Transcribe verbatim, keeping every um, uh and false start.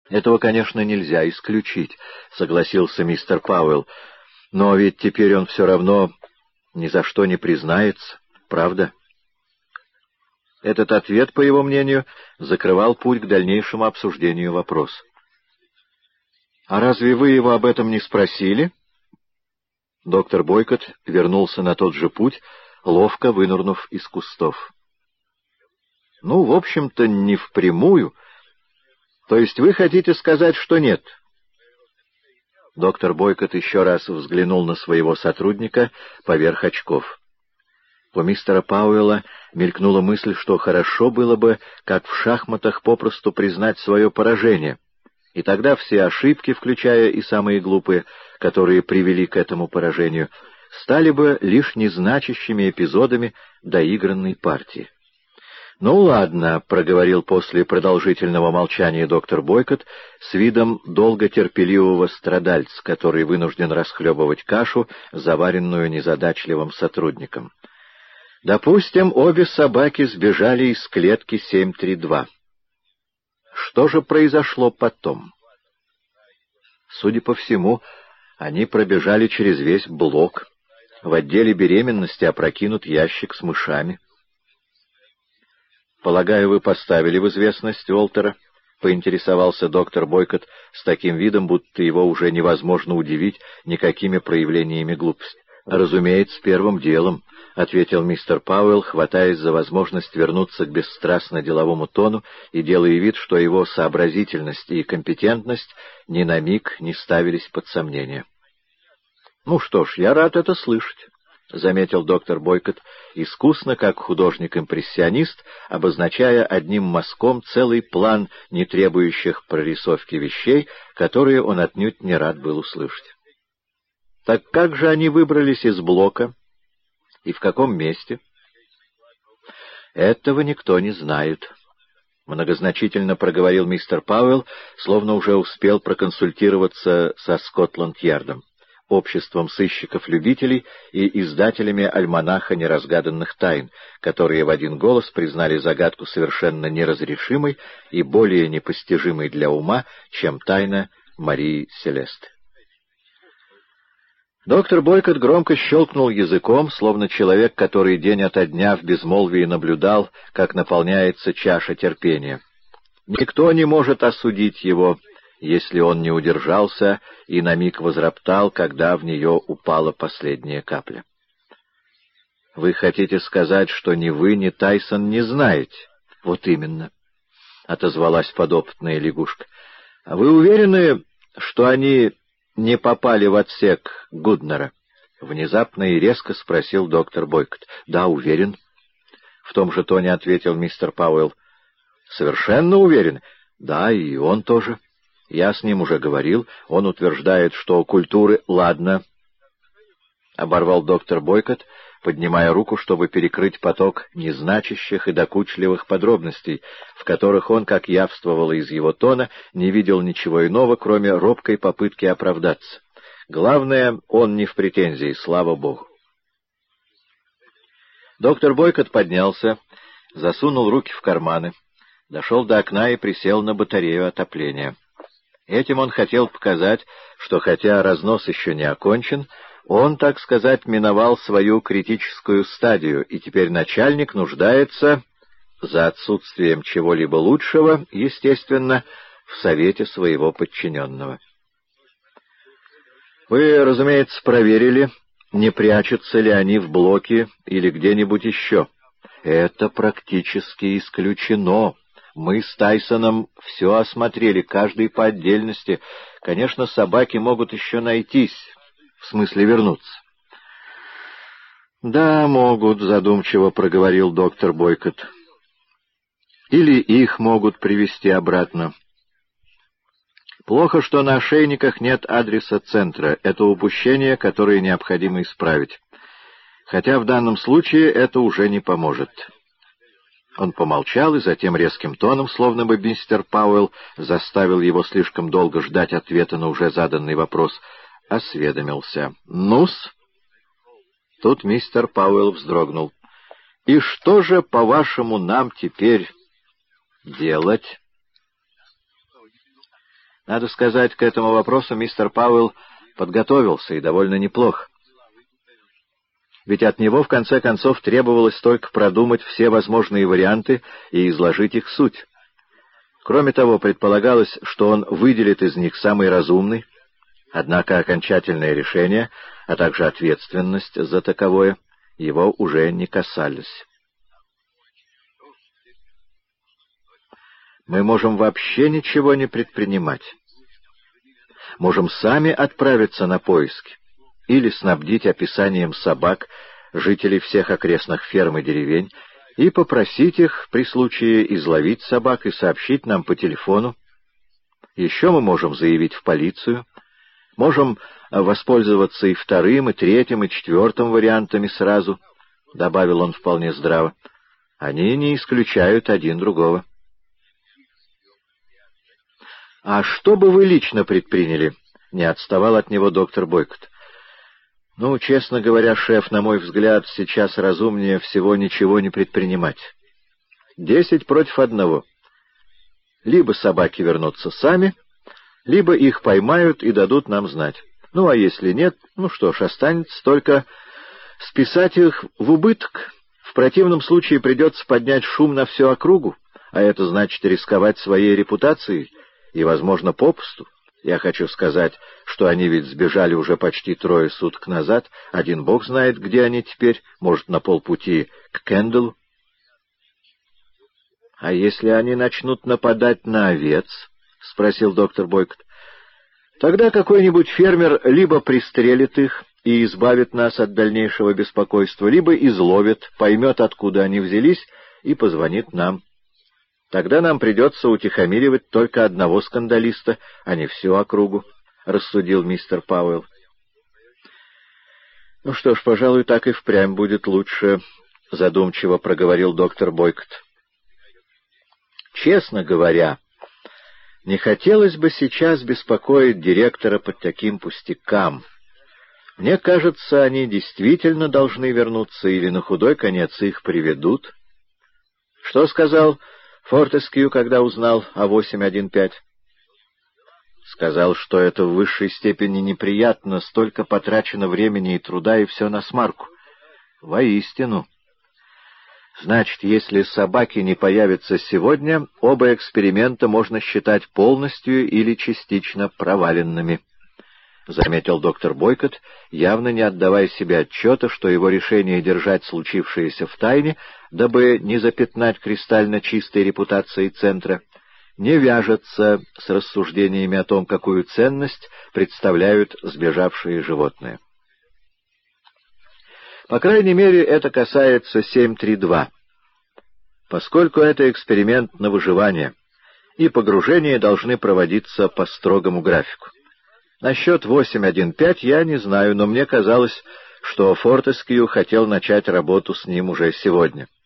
«Этого, конечно, нельзя исключить», — согласился мистер Пауэлл. «Но ведь теперь он все равно ни за что не признается, правда?» Этот ответ, по его мнению, закрывал путь к дальнейшему обсуждению вопроса. «А разве вы его об этом не спросили?» Доктор Бойкот вернулся на тот же путь, ловко вынырнув из кустов. «Ну, в общем-то, не впрямую. То есть вы хотите сказать, что нет?» Доктор Бойкот еще раз взглянул на своего сотрудника поверх очков. У мистера Пауэлла мелькнула мысль, что хорошо было бы, как в шахматах, попросту признать свое поражение, и тогда все ошибки, включая и самые глупые, которые привели к этому поражению, стали бы лишь незначащими эпизодами доигранной партии. «Ну ладно», — проговорил после продолжительного молчания доктор Бойкот с видом долготерпеливого страдальца, который вынужден расхлебывать кашу, заваренную незадачливым сотрудником. «Допустим, обе собаки сбежали из клетки семь три два. Что же произошло потом?» «Судя по всему, они пробежали через весь блок. В отделе беременности опрокинут ящик с мышами». «Полагаю, вы поставили в известность Уолтера?» — поинтересовался доктор Бойкот с таким видом, будто его уже невозможно удивить никакими проявлениями глупости. «Разумеется, первым делом», — ответил мистер Пауэлл, хватаясь за возможность вернуться к бесстрастно-деловому тону и делая вид, что его сообразительность и компетентность ни на миг не ставились под сомнение. «Ну что ж, я рад это слышать», — заметил доктор Бойкот, искусно, как художник-импрессионист, обозначая одним мазком целый план не требующих прорисовки вещей, которые он отнюдь не рад был услышать. «Так как же они выбрались из блока? И в каком месте?» «Этого никто не знает», — многозначительно проговорил мистер Пауэлл, словно уже успел проконсультироваться со Скотланд-Ярдом, обществом сыщиков-любителей и издателями альманаха неразгаданных тайн, которые в один голос признали загадку совершенно неразрешимой и более непостижимой для ума, чем тайна Марии Селесты. Доктор Бойкот громко щелкнул языком, словно человек, который день ото дня в безмолвии наблюдал, как наполняется чаша терпения. Никто не может осудить его, если он не удержался и на миг возроптал, когда в нее упала последняя капля. «Вы хотите сказать, что ни вы, ни Тайсон не знаете?» «Вот именно», — отозвалась подопытная лягушка. «А вы уверены, что они не попали в отсек Гуднера?» — внезапно и резко спросил доктор Бойкот. «Да, уверен», — в том же тоне ответил мистер Пауэлл. «Совершенно уверен?» «Да, и он тоже. Я с ним уже говорил. Он утверждает, что культуры...» «Ладно», — оборвал доктор Бойкот, поднимая руку, чтобы перекрыть поток незначащих и докучливых подробностей, в которых он, как явствовало из его тона, не видел ничего иного, кроме робкой попытки оправдаться. Главное, он не в претензии, слава богу. Доктор Бойкот поднялся, засунул руки в карманы, дошел до окна и присел на батарею отопления. Этим он хотел показать, что хотя разнос еще не окончен, он, так сказать, миновал свою критическую стадию, и теперь начальник нуждается, за отсутствием чего-либо лучшего, естественно, в совете своего подчиненного. Вы, разумеется, проверили, не прячутся ли они в блоке или где-нибудь еще. Это практически исключено. Мы с Тайсоном все осмотрели, каждый по отдельности. Конечно, собаки могут еще найтись, в смысле вернуться. «Да, могут», — задумчиво проговорил доктор Бойкот. «Или их могут привезти обратно. Плохо, что на ошейниках нет адреса центра. Это упущение, которое необходимо исправить. Хотя в данном случае это уже не поможет». Он помолчал и затем резким тоном, словно бы мистер Пауэлл заставил его слишком долго ждать ответа на уже заданный вопрос, осведомился. «Ну-с?» Тут мистер Пауэлл вздрогнул. «И что же, по-вашему, нам теперь делать?» Надо сказать, к этому вопросу мистер Пауэлл подготовился, и довольно неплохо. Ведь от него, в конце концов, требовалось только продумать все возможные варианты и изложить их суть. Кроме того, предполагалось, что он выделит из них самый разумный, однако окончательное решение, а также ответственность за таковое, его уже не касались. Мы можем вообще ничего не предпринимать. Можем сами отправиться на поиски или снабдить описанием собак жителей всех окрестных ферм и деревень и попросить их при случае изловить собак и сообщить нам по телефону. Еще мы можем заявить в полицию, можем воспользоваться и вторым, и третьим, и четвертым вариантами сразу, — добавил он вполне здраво. Они не исключают один другого. — А что бы вы лично предприняли? — не отставал от него доктор Бойкот. — Ну, честно говоря, шеф, на мой взгляд, сейчас разумнее всего ничего не предпринимать. Десять против одного. Либо собаки вернутся сами, либо их поймают и дадут нам знать. Ну, а если нет, ну что ж, останется только списать их в убыток. В противном случае придется поднять шум на всю округу, а это значит рисковать своей репутацией и, возможно, попусту. Я хочу сказать, что они ведь сбежали уже почти трое суток назад. Один бог знает, где они теперь, может, на полпути к Кенделу. — А если они начнут нападать на овец? — спросил доктор Бойкот. — Тогда какой-нибудь фермер либо пристрелит их и избавит нас от дальнейшего беспокойства, либо изловит, поймет, откуда они взялись, и позвонит нам. Тогда нам придется утихомиривать только одного скандалиста, а не всю округу, — рассудил мистер Пауэлл. — Ну что ж, пожалуй, так и впрямь будет лучше, — задумчиво проговорил доктор Бойкот. — Честно говоря, не хотелось бы сейчас беспокоить директора по таким пустякам. Мне кажется, они действительно должны вернуться, или на худой конец их приведут. Что сказал Фортескью, когда узнал о восемь один пять? Сказал, что это в высшей степени неприятно, столько потрачено времени и труда, и все насмарку. Воистину. Значит, если собаки не появятся сегодня, оба эксперимента можно считать полностью или частично проваленными, — заметил доктор Бойкот, явно не отдавая себе отчета, что его решение держать случившееся в тайне, дабы не запятнать кристально чистой репутацией центра, не вяжется с рассуждениями о том, какую ценность представляют сбежавшие животные. По крайней мере, это касается семь три два, поскольку это эксперимент на выживание, и погружения должны проводиться по строгому графику. Насчет восемь один пять я не знаю, но мне казалось, что Фортескью хотел начать работу с ним уже сегодня.